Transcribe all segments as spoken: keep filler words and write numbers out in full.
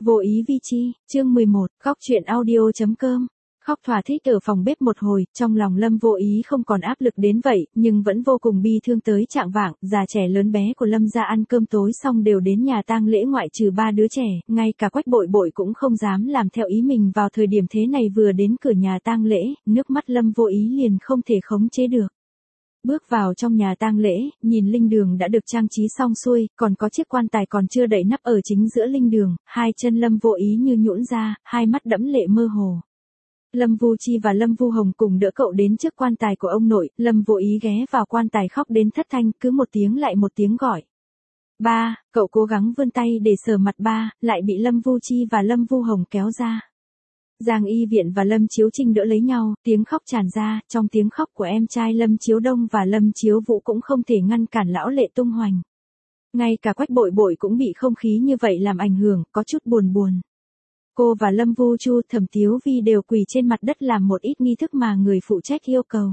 Vô ý vi chi, chương mười một, khóc chuyện audio.com. Khóc thỏa thích ở phòng bếp một hồi, trong lòng Lâm Vô Ý không còn áp lực đến vậy, nhưng vẫn vô cùng bi thương tới trạng vạng, già trẻ lớn bé của Lâm gia ăn cơm tối xong đều đến nhà tang lễ ngoại trừ ba đứa trẻ, ngay cả Quách Bội Bội cũng không dám làm theo ý mình vào thời điểm thế này vừa đến cửa nhà tang lễ, nước mắt Lâm Vô Ý liền không thể khống chế được. Bước vào trong nhà tang lễ, nhìn linh đường đã được trang trí xong xuôi, còn có chiếc quan tài còn chưa đậy nắp ở chính giữa linh đường, hai chân Lâm Vô Ý như nhũn ra, hai mắt đẫm lệ mơ hồ. Lâm Vu Chi và Lâm Vu Hồng cùng đỡ cậu đến trước quan tài của ông nội, Lâm Vô Ý ghé vào quan tài khóc đến thất thanh, cứ một tiếng lại một tiếng gọi. Ba, cậu cố gắng vươn tay để sờ mặt ba, lại bị Lâm Vu Chi và Lâm Vu Hồng kéo ra. Giang Y Viện và Lâm Chiếu Trinh đỡ lấy nhau, tiếng khóc tràn ra, trong tiếng khóc của em trai Lâm Chiếu Đông và Lâm Chiếu Vũ cũng không thể ngăn cản lão lệ tung hoành. Ngay cả Quách Bội Bội cũng bị không khí như vậy làm ảnh hưởng, có chút buồn buồn. Cô và Lâm Vu Chu, Thẩm Tiếu Vi đều quỳ trên mặt đất làm một ít nghi thức mà người phụ trách yêu cầu.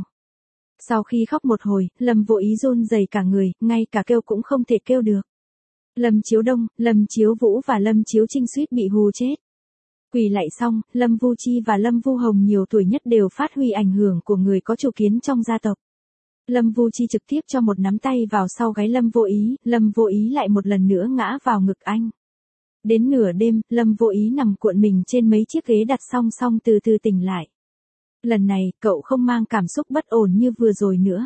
Sau khi khóc một hồi, Lâm Vô Ý run rẩy cả người, ngay cả kêu cũng không thể kêu được. Lâm Chiếu Đông, Lâm Chiếu Vũ và Lâm Chiếu Trinh suýt bị hù chết. Quỳ lại xong, Lâm Vu Chi và Lâm Vu Hồng nhiều tuổi nhất đều phát huy ảnh hưởng của người có chủ kiến trong gia tộc. Lâm Vu Chi trực tiếp cho một nắm tay vào sau gáy Lâm Vô Ý, Lâm Vô Ý lại một lần nữa ngã vào ngực anh. Đến nửa đêm, Lâm Vô Ý nằm cuộn mình trên mấy chiếc ghế đặt song song từ từ tỉnh lại. Lần này, cậu không mang cảm xúc bất ổn như vừa rồi nữa.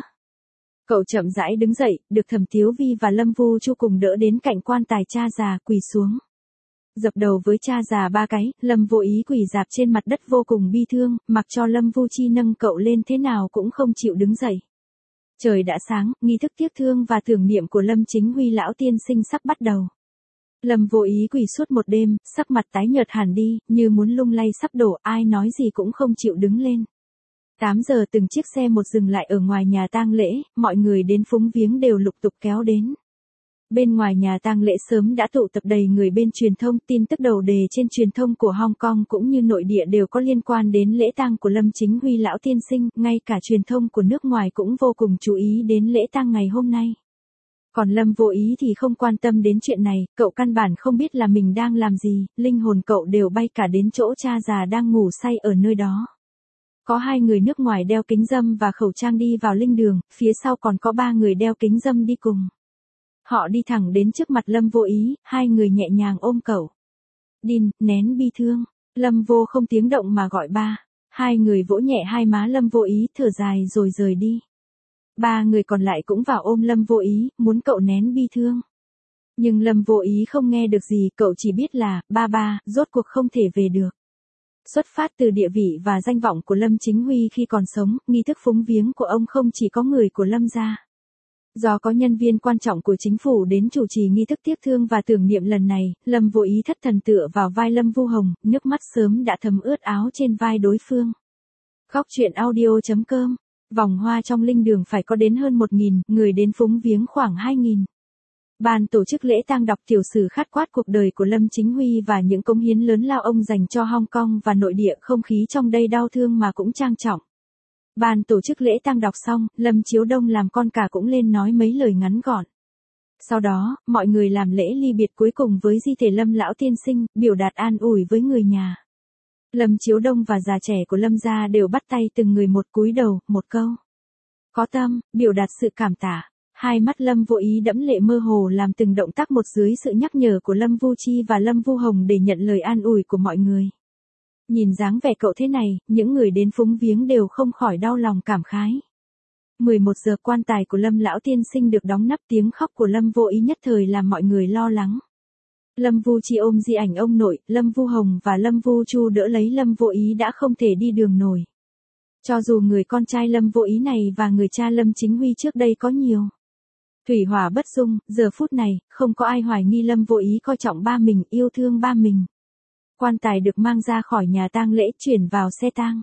Cậu chậm rãi đứng dậy, được Thẩm Tiếu Vi và Lâm Vu Chu cùng đỡ đến cạnh quan tài cha già, quỳ xuống. Dập đầu với cha già ba cái, Lâm Vô Ý quỳ rạp trên mặt đất vô cùng bi thương, mặc cho Lâm Vu Chi nâng cậu lên thế nào cũng không chịu đứng dậy. Trời đã sáng, nghi thức tiếc thương và tưởng niệm của Lâm Chính Huy lão tiên sinh sắp bắt đầu. Lâm Vô Ý quỳ suốt một đêm, sắc mặt tái nhợt hẳn đi, như muốn lung lay sắp đổ, ai nói gì cũng không chịu đứng lên. tám giờ từng chiếc xe một dừng lại ở ngoài nhà tang lễ, mọi người đến phúng viếng đều lục tục kéo đến. Bên ngoài nhà tang lễ sớm đã tụ tập đầy người bên truyền thông, tin tức đầu đề trên truyền thông của Hong Kong cũng như nội địa đều có liên quan đến lễ tang của Lâm Chính Huy lão tiên sinh, ngay cả truyền thông của nước ngoài cũng vô cùng chú ý đến lễ tang ngày hôm nay. Còn Lâm Vô Ý thì không quan tâm đến chuyện này, cậu căn bản không biết là mình đang làm gì, linh hồn cậu đều bay cả đến chỗ cha già đang ngủ say ở nơi đó. Có hai người nước ngoài đeo kính râm và khẩu trang đi vào linh đường, phía sau còn có ba người đeo kính râm đi cùng. Họ đi thẳng đến trước mặt Lâm Vô Ý, hai người nhẹ nhàng ôm cậu. Đin, nén bi thương. Lâm Vô không tiếng động mà gọi ba. Hai người vỗ nhẹ hai má Lâm Vô Ý, thở dài rồi rời đi. Ba người còn lại cũng vào ôm Lâm Vô Ý, muốn cậu nén bi thương. Nhưng Lâm Vô Ý không nghe được gì, cậu chỉ biết là, ba ba, rốt cuộc không thể về được. Xuất phát từ địa vị và danh vọng của Lâm Chính Huy khi còn sống, nghi thức phúng viếng của ông không chỉ có người của Lâm gia. Do có nhân viên quan trọng của chính phủ đến chủ trì nghi thức tiếc thương và tưởng niệm lần này, Lâm Vô Ý thất thần tựa vào vai Lâm Vu Hồng, nước mắt sớm đã thấm ướt áo trên vai đối phương. Khóc chuyện audio.com. Vòng hoa trong linh đường phải có đến hơn một nghìn, người đến phúng viếng khoảng hai nghìn. Ban tổ chức lễ tang đọc tiểu sử khát quát cuộc đời của Lâm Chính Huy và những cống hiến lớn lao ông dành cho Hong Kong và nội địa, không khí trong đây đau thương mà cũng trang trọng. Ban tổ chức lễ tang đọc xong, Lâm Chiếu Đông làm con cả cũng lên nói mấy lời ngắn gọn. Sau đó, mọi người làm lễ ly biệt cuối cùng với di thể Lâm lão tiên sinh, biểu đạt an ủi với người nhà. Lâm Chiếu Đông và già trẻ của Lâm gia đều bắt tay từng người một cúi đầu, một câu. Có tâm, biểu đạt sự cảm tạ. Hai mắt Lâm Vô Ý đẫm lệ mơ hồ làm từng động tác một dưới sự nhắc nhở của Lâm Vu Chi và Lâm Vu Hồng để nhận lời an ủi của mọi người. Nhìn dáng vẻ cậu thế này, những người đến phúng viếng đều không khỏi đau lòng cảm khái. mười một giờ quan tài của Lâm lão tiên sinh được đóng nắp, tiếng khóc của Lâm Vô Ý nhất thời làm mọi người lo lắng. Lâm Vu Chi ôm di ảnh ông nội, Lâm Vu Hồng và Lâm Vu Chu đỡ lấy Lâm Vô Ý đã không thể đi đường nổi. Cho dù người con trai Lâm Vô Ý này và người cha Lâm Chính Huy trước đây có nhiều thủy hỏa bất dung, giờ phút này, không có ai hoài nghi Lâm Vô Ý coi trọng ba mình, yêu thương ba mình. Quan tài được mang ra khỏi nhà tang lễ, chuyển vào xe tang.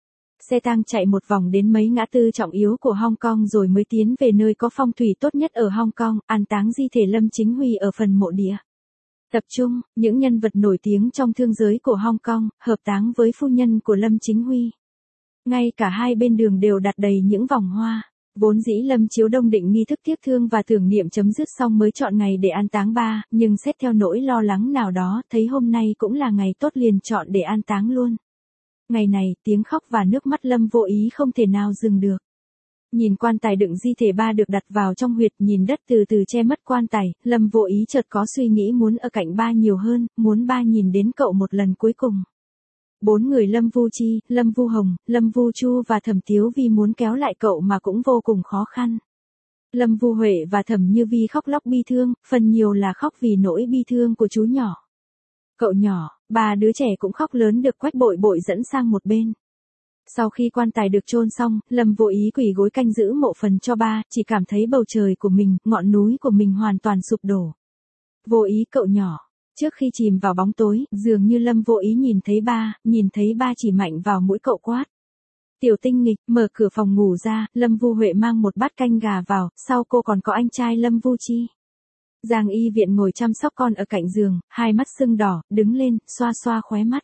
Xe tang chạy một vòng đến mấy ngã tư trọng yếu của Hong Kong rồi mới tiến về nơi có phong thủy tốt nhất ở Hong Kong, an táng di thể Lâm Chính Huy ở phần mộ địa. Tập trung, những nhân vật nổi tiếng trong thương giới của Hong Kong, hợp táng với phu nhân của Lâm Chính Huy. Ngay cả hai bên đường đều đặt đầy những vòng hoa. Vốn dĩ Lâm Chiếu Đông định nghi thức tiếc thương và tưởng niệm chấm dứt xong mới chọn ngày để an táng ba, nhưng xét theo nỗi lo lắng nào đó, thấy hôm nay cũng là ngày tốt liền chọn để an táng luôn. Ngày này, tiếng khóc và nước mắt Lâm Vô Ý không thể nào dừng được. Nhìn quan tài đựng di thể ba được đặt vào trong huyệt, nhìn đất từ từ che mất quan tài, Lâm Vô Ý chợt có suy nghĩ muốn ở cạnh ba nhiều hơn, muốn ba nhìn đến cậu một lần cuối cùng. Bốn người Lâm Vu Chi, Lâm Vu Hồng, Lâm Vu Chu và Thẩm Tiếu Vi muốn kéo lại cậu mà cũng vô cùng khó khăn. Lâm Vu Huệ và Thẩm Như Vi khóc lóc bi thương, phần nhiều là khóc vì nỗi bi thương của chú nhỏ. Cậu nhỏ, ba đứa trẻ cũng khóc lớn được Quách Bội Bội dẫn sang một bên. Sau khi quan tài được chôn xong, Lâm Vô Ý quỳ gối canh giữ mộ phần cho ba, chỉ cảm thấy bầu trời của mình, ngọn núi của mình hoàn toàn sụp đổ. Vô Ý cậu nhỏ. Trước khi chìm vào bóng tối, dường như Lâm Vô Ý nhìn thấy ba, nhìn thấy ba chỉ mạnh vào mũi cậu quát. Tiểu Tinh Nghịch, mở cửa phòng ngủ ra, Lâm Vu Huệ mang một bát canh gà vào, sau cô còn có anh trai Lâm Vu Chi. Giang Y Viện ngồi chăm sóc con ở cạnh giường, hai mắt sưng đỏ, đứng lên, xoa xoa khóe mắt.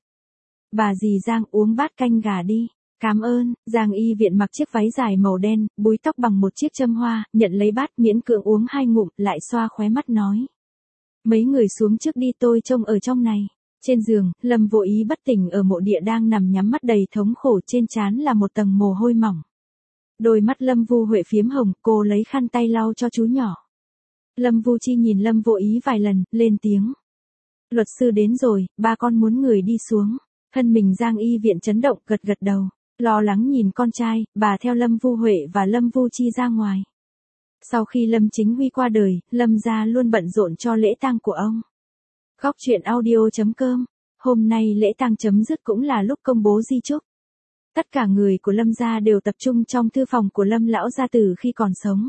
Bà dì Giang uống bát canh gà đi. Cảm ơn. Giang Y Viện mặc chiếc váy dài màu đen, búi tóc bằng một chiếc châm hoa, nhận lấy bát miễn cưỡng uống hai ngụm, lại xoa khóe mắt nói. Mấy người xuống trước đi, tôi trông ở trong này. Trên giường, Lâm Vô Ý bất tỉnh ở mộ địa đang nằm nhắm mắt đầy thống khổ, trên trán là một tầng mồ hôi mỏng. Đôi mắt Lâm Vu Huệ phiếm hồng, cô lấy khăn tay lau cho chú nhỏ. Lâm Vu Chi nhìn Lâm Vô Ý vài lần, lên tiếng. Luật sư đến rồi, ba con muốn người đi xuống. Thân mình Giang Y Viện chấn động, gật gật đầu. Lo lắng nhìn con trai, bà theo Lâm Vu Huệ và Lâm Vu Chi ra ngoài. Sau khi Lâm Chính Huy qua đời, Lâm gia luôn bận rộn cho lễ tang của ông. Khóc chuyện audio chấm com. Hôm nay lễ tang chấm dứt cũng là lúc công bố di chúc. Tất cả người của Lâm gia đều tập trung trong thư phòng của Lâm lão gia tử khi còn sống.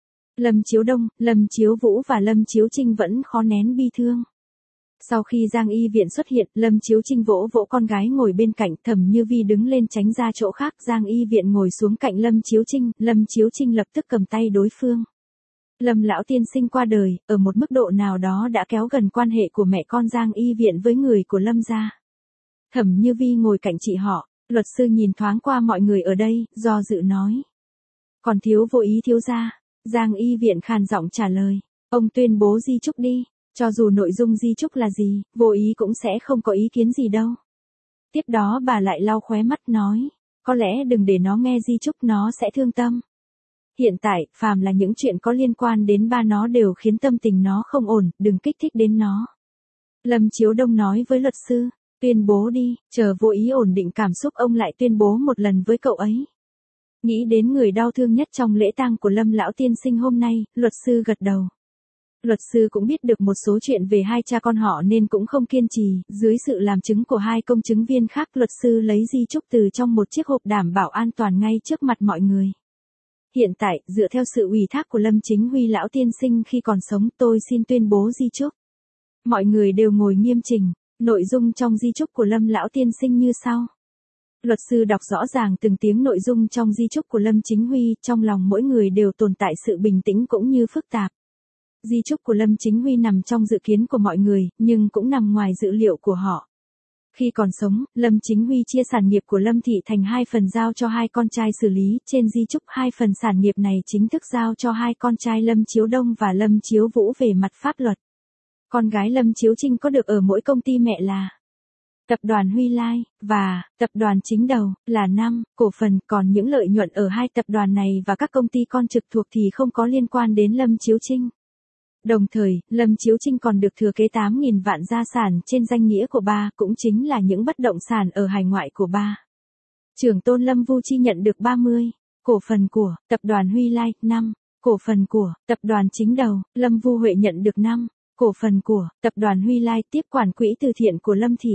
Lâm Chiếu Đông, Lâm Chiếu Vũ và Lâm Chiếu Trinh vẫn khó nén bi thương. Sau khi Giang Y Viện xuất hiện, Lâm Chiếu Trinh vỗ vỗ con gái ngồi bên cạnh, Thẩm Như Vi đứng lên tránh ra chỗ khác, Giang Y Viện ngồi xuống cạnh Lâm Chiếu Trinh, Lâm Chiếu Trinh lập tức cầm tay đối phương. Lâm lão tiên sinh qua đời, ở một mức độ nào đó đã kéo gần quan hệ của mẹ con Giang Y Viện với người của Lâm gia. Thẩm Như Vi ngồi cạnh chị họ, luật sư nhìn thoáng qua mọi người ở đây, do dự nói. Còn thiếu Vô Ý thiếu gia. Giang Y Viện khàn giọng trả lời. Ông tuyên bố di chúc đi. Cho dù nội dung di chúc là gì, Vô Ý cũng sẽ không có ý kiến gì đâu. Tiếp đó bà lại lau khóe mắt nói. Có lẽ đừng để nó nghe di chúc, nó sẽ thương tâm. Hiện tại, phàm là những chuyện có liên quan đến ba nó đều khiến tâm tình nó không ổn, đừng kích thích đến nó. Lâm Chiếu Đông nói với luật sư. Tuyên bố đi, chờ Vô Ý ổn định cảm xúc ông lại tuyên bố một lần với cậu ấy. Nghĩ đến người đau thương nhất trong lễ tang của Lâm lão tiên sinh hôm nay, luật sư gật đầu. Luật sư cũng biết được một số chuyện về hai cha con họ nên cũng không kiên trì, dưới sự làm chứng của hai công chứng viên khác, luật sư lấy di chúc từ trong một chiếc hộp đảm bảo an toàn ngay trước mặt mọi người. Hiện tại, dựa theo sự ủy thác của Lâm Chính Huy lão tiên sinh khi còn sống, tôi xin tuyên bố di chúc. Mọi người đều ngồi nghiêm chỉnh, nội dung trong di chúc của Lâm lão tiên sinh như sau. Luật sư đọc rõ ràng từng tiếng nội dung trong di chúc của Lâm Chính Huy, trong lòng mỗi người đều tồn tại sự bình tĩnh cũng như phức tạp. Di chúc của Lâm Chính Huy nằm trong dự kiến của mọi người, nhưng cũng nằm ngoài dự liệu của họ. Khi còn sống, Lâm Chính Huy chia sản nghiệp của Lâm Thị thành hai phần giao cho hai con trai xử lý, trên di chúc hai phần sản nghiệp này chính thức giao cho hai con trai Lâm Chiếu Đông và Lâm Chiếu Vũ về mặt pháp luật. Con gái Lâm Chiếu Trinh có được ở mỗi công ty mẹ là Tập đoàn Huy Lai, và Tập đoàn Chính Đầu, là năm cổ phần, còn những lợi nhuận ở hai tập đoàn này và các công ty con trực thuộc thì không có liên quan đến Lâm Chiếu Trinh. Đồng thời, Lâm Chiếu Trinh còn được thừa kế tám nghìn vạn gia sản trên danh nghĩa của ba, cũng chính là những bất động sản ở hải ngoại của ba. Trưởng tôn Lâm Vu Chi nhận được ba mươi cổ phần của Tập đoàn Huy Lai, năm cổ phần của Tập đoàn Chính Đầu, Lâm Vu Huệ nhận được năm cổ phần của Tập đoàn Huy Lai, tiếp quản quỹ từ thiện của Lâm Thị.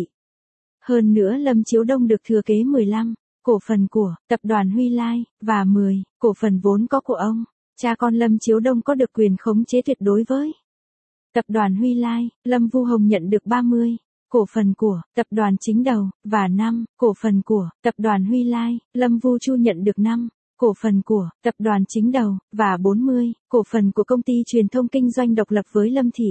Hơn nữa Lâm Chiếu Đông được thừa kế mười lăm cổ phần của Tập đoàn Huy Lai, và mười cổ phần vốn có của ông. Cha con Lâm Chiếu Đông có được quyền khống chế tuyệt đối với Tập đoàn Huy Lai. Lâm Vu Hồng nhận được ba mươi cổ phần của Tập đoàn Chính Đầu, và năm cổ phần của Tập đoàn Huy Lai. Lâm Vu Chu nhận được năm cổ phần của Tập đoàn Chính Đầu, và bốn mươi cổ phần của công ty truyền thông kinh doanh độc lập với Lâm Thị.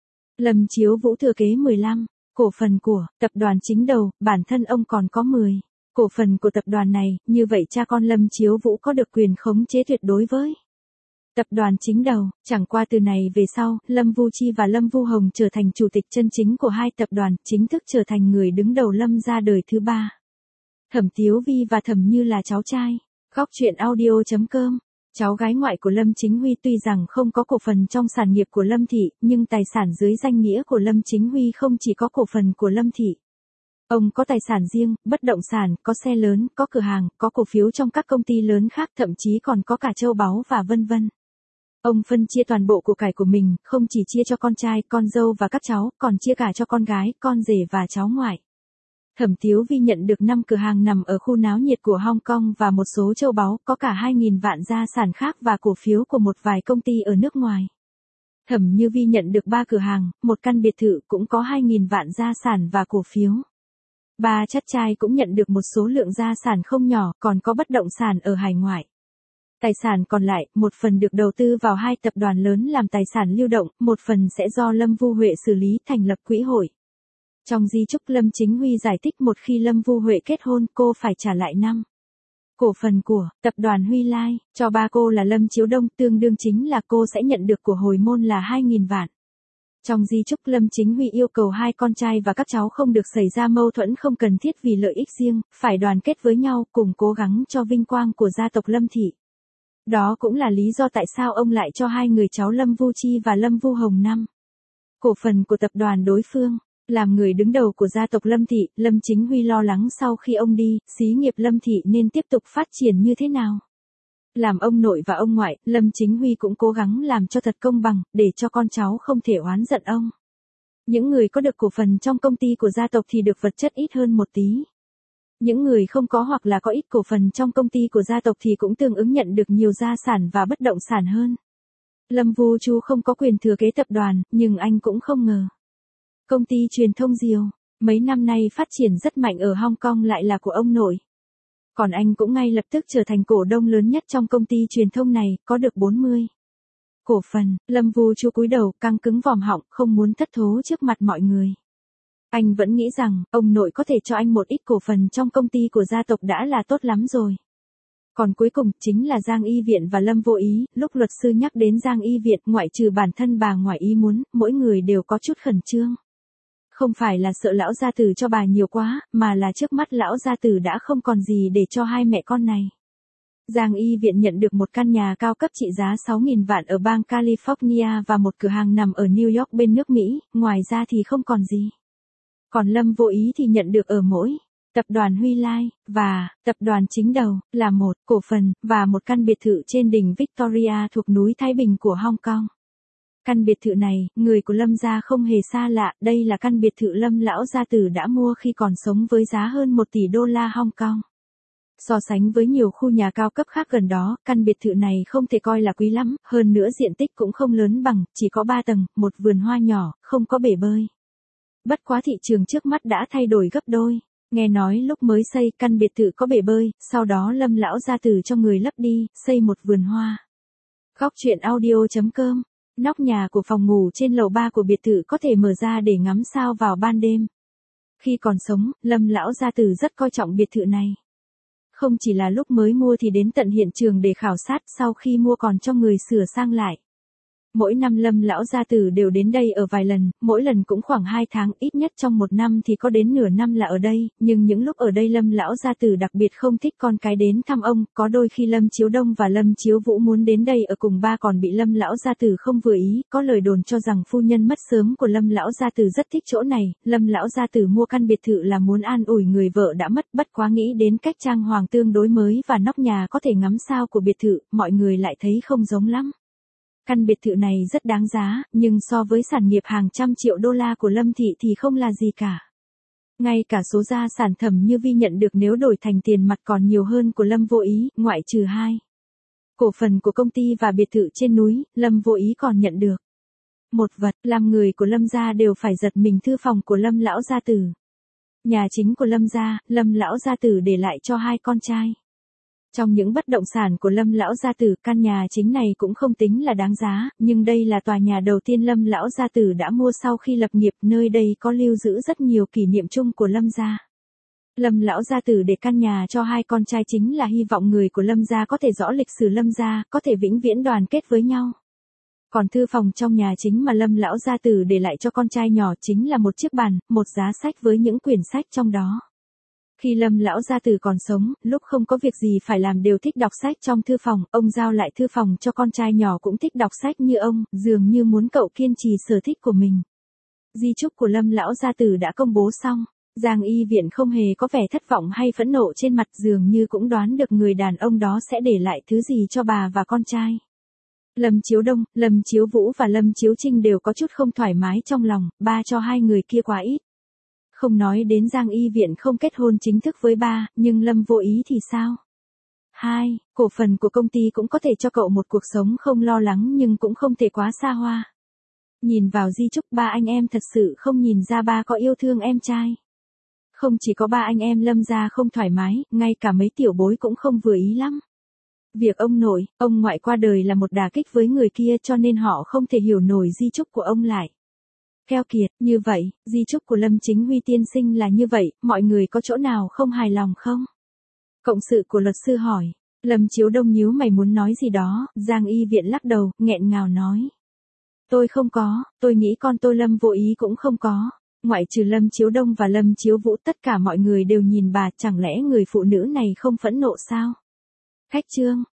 Lâm Chiếu Vũ thừa kế mười lăm cổ phần của Tập đoàn Chính Đầu, bản thân ông còn có mười cổ phần của tập đoàn này, như vậy cha con Lâm Chiếu Vũ có được quyền khống chế tuyệt đối với tập đoàn chính đầu. Chẳng qua từ này về sau, Lâm Vu Chi và Lâm Vu Hồng trở thành chủ tịch chân chính của hai tập đoàn, chính thức trở thành người đứng đầu Lâm gia đời thứ ba. Thẩm Tiếu Vi và Thẩm Như là cháu trai. Góc truyện audio.com. Cháu gái ngoại của Lâm Chính Huy tuy rằng không có cổ phần trong sản nghiệp của Lâm Thị, nhưng tài sản dưới danh nghĩa của Lâm Chính Huy không chỉ có cổ phần của Lâm Thị. Ông có tài sản riêng, bất động sản, có xe lớn, có cửa hàng, có cổ phiếu trong các công ty lớn khác, thậm chí còn có cả châu báu và vân vân. Ông phân chia toàn bộ của cải của mình, không chỉ chia cho con trai, con dâu và các cháu, còn chia cả cho con gái, con rể và cháu ngoại. Thẩm Tiếu Vi nhận được năm cửa hàng nằm ở khu náo nhiệt của Hong Kong và một số châu báu, có cả hai nghìn vạn gia sản khác và cổ phiếu của một vài công ty ở nước ngoài. Thẩm Như Vi nhận được ba cửa hàng, một căn biệt thự cũng có hai nghìn vạn gia sản và cổ phiếu. Ba chắt trai cũng nhận được một số lượng gia sản không nhỏ, còn có bất động sản ở hải ngoại. Tài sản còn lại, một phần được đầu tư vào hai tập đoàn lớn làm tài sản lưu động, một phần sẽ do Lâm Vu Huệ xử lý thành lập quỹ hội. Trong di chúc Lâm Chính Huy giải thích một khi Lâm Vu Huệ kết hôn cô phải trả lại năm cổ phần của tập đoàn Huy Lai, cho ba cô là Lâm Chiếu Đông, tương đương chính là cô sẽ nhận được của hồi môn là hai nghìn vạn. Trong di chúc Lâm Chính Huy yêu cầu hai con trai và các cháu không được xảy ra mâu thuẫn không cần thiết vì lợi ích riêng, phải đoàn kết với nhau cùng cố gắng cho vinh quang của gia tộc Lâm Thị. Đó cũng là lý do tại sao ông lại cho hai người cháu Lâm Vu Chi và Lâm Vu Hồng năm cổ phần của tập đoàn đối phương. Làm người đứng đầu của gia tộc Lâm Thị, Lâm Chính Huy lo lắng sau khi ông đi, xí nghiệp Lâm Thị nên tiếp tục phát triển như thế nào. Làm ông nội và ông ngoại, Lâm Chính Huy cũng cố gắng làm cho thật công bằng, để cho con cháu không thể oán giận ông. Những người có được cổ phần trong công ty của gia tộc thì được vật chất ít hơn một tí. Những người không có hoặc là có ít cổ phần trong công ty của gia tộc thì cũng tương ứng nhận được nhiều gia sản và bất động sản hơn. Lâm Vu Chu không có quyền thừa kế tập đoàn, nhưng anh cũng không ngờ. Công ty truyền thông Diều, mấy năm nay phát triển rất mạnh ở Hong Kong lại là của ông nội. Còn anh cũng ngay lập tức trở thành cổ đông lớn nhất trong công ty truyền thông này, có được bốn mươi cổ phần. Lâm Vu Chu cúi đầu, căng cứng vòm họng, không muốn thất thố trước mặt mọi người. Anh vẫn nghĩ rằng, ông nội có thể cho anh một ít cổ phần trong công ty của gia tộc đã là tốt lắm rồi. Còn cuối cùng, chính là Giang Y Viện và Lâm Vô Ý, lúc luật sư nhắc đến Giang Y Viện, ngoại trừ bản thân bà ngoại ý muốn, mỗi người đều có chút khẩn trương. Không phải là sợ lão gia tử cho bà nhiều quá, mà là trước mắt lão gia tử đã không còn gì để cho hai mẹ con này. Giang Y Viện nhận được một căn nhà cao cấp trị giá sáu nghìn vạn ở bang California và một cửa hàng nằm ở New York bên nước Mỹ, ngoài ra thì không còn gì. Còn Lâm Vô Ý thì nhận được ở mỗi tập đoàn Huy Lai, và tập đoàn chính đầu, là một cổ phần, và một căn biệt thự trên đỉnh Victoria thuộc núi Thái Bình của Hong Kong. Căn biệt thự này, người của Lâm gia không hề xa lạ, đây là căn biệt thự Lâm lão gia tử đã mua khi còn sống với giá hơn một tỷ đô la Hong Kong. So sánh với nhiều khu nhà cao cấp khác gần đó, căn biệt thự này không thể coi là quý lắm, hơn nữa diện tích cũng không lớn bằng, chỉ có ba tầng, một vườn hoa nhỏ, không có bể bơi. Bất quá thị trường trước mắt đã thay đổi gấp đôi. Nghe nói lúc mới xây căn biệt thự có bể bơi, sau đó Lâm lão gia tử cho người lấp đi, xây một vườn hoa. Góc truyện audio.com. Nóc nhà của phòng ngủ trên lầu ba của biệt thự có thể mở ra để ngắm sao vào ban đêm. Khi còn sống, Lâm lão gia tử rất coi trọng biệt thự này. Không chỉ là lúc mới mua thì đến tận hiện trường để khảo sát, sau khi mua còn cho người sửa sang lại. Mỗi năm Lâm lão gia tử đều đến đây ở vài lần, mỗi lần cũng khoảng hai tháng, ít nhất trong một năm thì có đến nửa năm là ở đây, nhưng những lúc ở đây Lâm lão gia tử đặc biệt không thích con cái đến thăm ông, có đôi khi Lâm Chiếu Đông và Lâm Chiếu Vũ muốn đến đây ở cùng ba còn bị Lâm lão gia tử không vừa ý, có lời đồn cho rằng phu nhân mất sớm của Lâm lão gia tử rất thích chỗ này, Lâm lão gia tử mua căn biệt thự là muốn an ủi người vợ đã mất, bất quá nghĩ đến cách trang hoàng tương đối mới và nóc nhà có thể ngắm sao của biệt thự, mọi người lại thấy không giống lắm. Căn biệt thự này rất đáng giá, nhưng so với sản nghiệp hàng trăm triệu đô la của Lâm Thị thì không là gì cả. Ngay cả số gia sản Thẩm Như Vi nhận được nếu đổi thành tiền mặt còn nhiều hơn của Lâm Vô Ý, ngoại trừ hai cổ phần của công ty và biệt thự trên núi, Lâm Vô Ý còn nhận được một vật, làm người của Lâm gia đều phải giật mình, thư phòng của Lâm lão gia tử. Nhà chính của Lâm gia, Lâm lão gia tử để lại cho hai con trai. Trong những bất động sản của Lâm lão gia tử, căn nhà chính này cũng không tính là đáng giá, nhưng đây là tòa nhà đầu tiên Lâm lão gia tử đã mua sau khi lập nghiệp, nơi đây có lưu giữ rất nhiều kỷ niệm chung của Lâm gia. Lâm lão gia tử để căn nhà cho hai con trai chính là hy vọng người của Lâm gia có thể rõ lịch sử Lâm gia, có thể vĩnh viễn đoàn kết với nhau. Còn thư phòng trong nhà chính mà Lâm lão gia tử để lại cho con trai nhỏ chính là một chiếc bàn, một giá sách với những quyển sách trong đó. Khi Lâm lão gia tử còn sống, lúc không có việc gì phải làm đều thích đọc sách trong thư phòng, ông giao lại thư phòng cho con trai nhỏ cũng thích đọc sách như ông, dường như muốn cậu kiên trì sở thích của mình. Di chúc của Lâm lão gia tử đã công bố xong, Giang Y Viện không hề có vẻ thất vọng hay phẫn nộ trên mặt, dường như cũng đoán được người đàn ông đó sẽ để lại thứ gì cho bà và con trai. Lâm Chiếu Đông, Lâm Chiếu Vũ và Lâm Chiếu Trinh đều có chút không thoải mái trong lòng, ba cho hai người kia quá ít. Không nói đến Giang Y Viện không kết hôn chính thức với ba, nhưng Lâm Vô Ý thì sao? Hai, cổ phần của công ty cũng có thể cho cậu một cuộc sống không lo lắng nhưng cũng không thể quá xa hoa. Nhìn vào di chúc, ba anh em thật sự không nhìn ra ba có yêu thương em trai. Không chỉ có ba anh em Lâm gia không thoải mái, ngay cả mấy tiểu bối cũng không vừa ý lắm. Việc ông nội, ông ngoại qua đời là một đả kích với người kia cho nên họ không thể hiểu nổi di chúc của ông lại. Keo kiệt, như vậy, di chúc của Lâm Chính Huy tiên sinh là như vậy, mọi người có chỗ nào không hài lòng không? Cộng sự của luật sư hỏi. Lâm Chiếu Đông nhíu mày muốn nói gì đó, Giang Y Viện lắc đầu, nghẹn ngào nói. Tôi không có, tôi nghĩ con tôi Lâm Vô Ý cũng không có. Ngoại trừ Lâm Chiếu Đông và Lâm Chiếu Vũ tất cả mọi người đều nhìn bà, chẳng lẽ người phụ nữ này không phẫn nộ sao? Khách trương.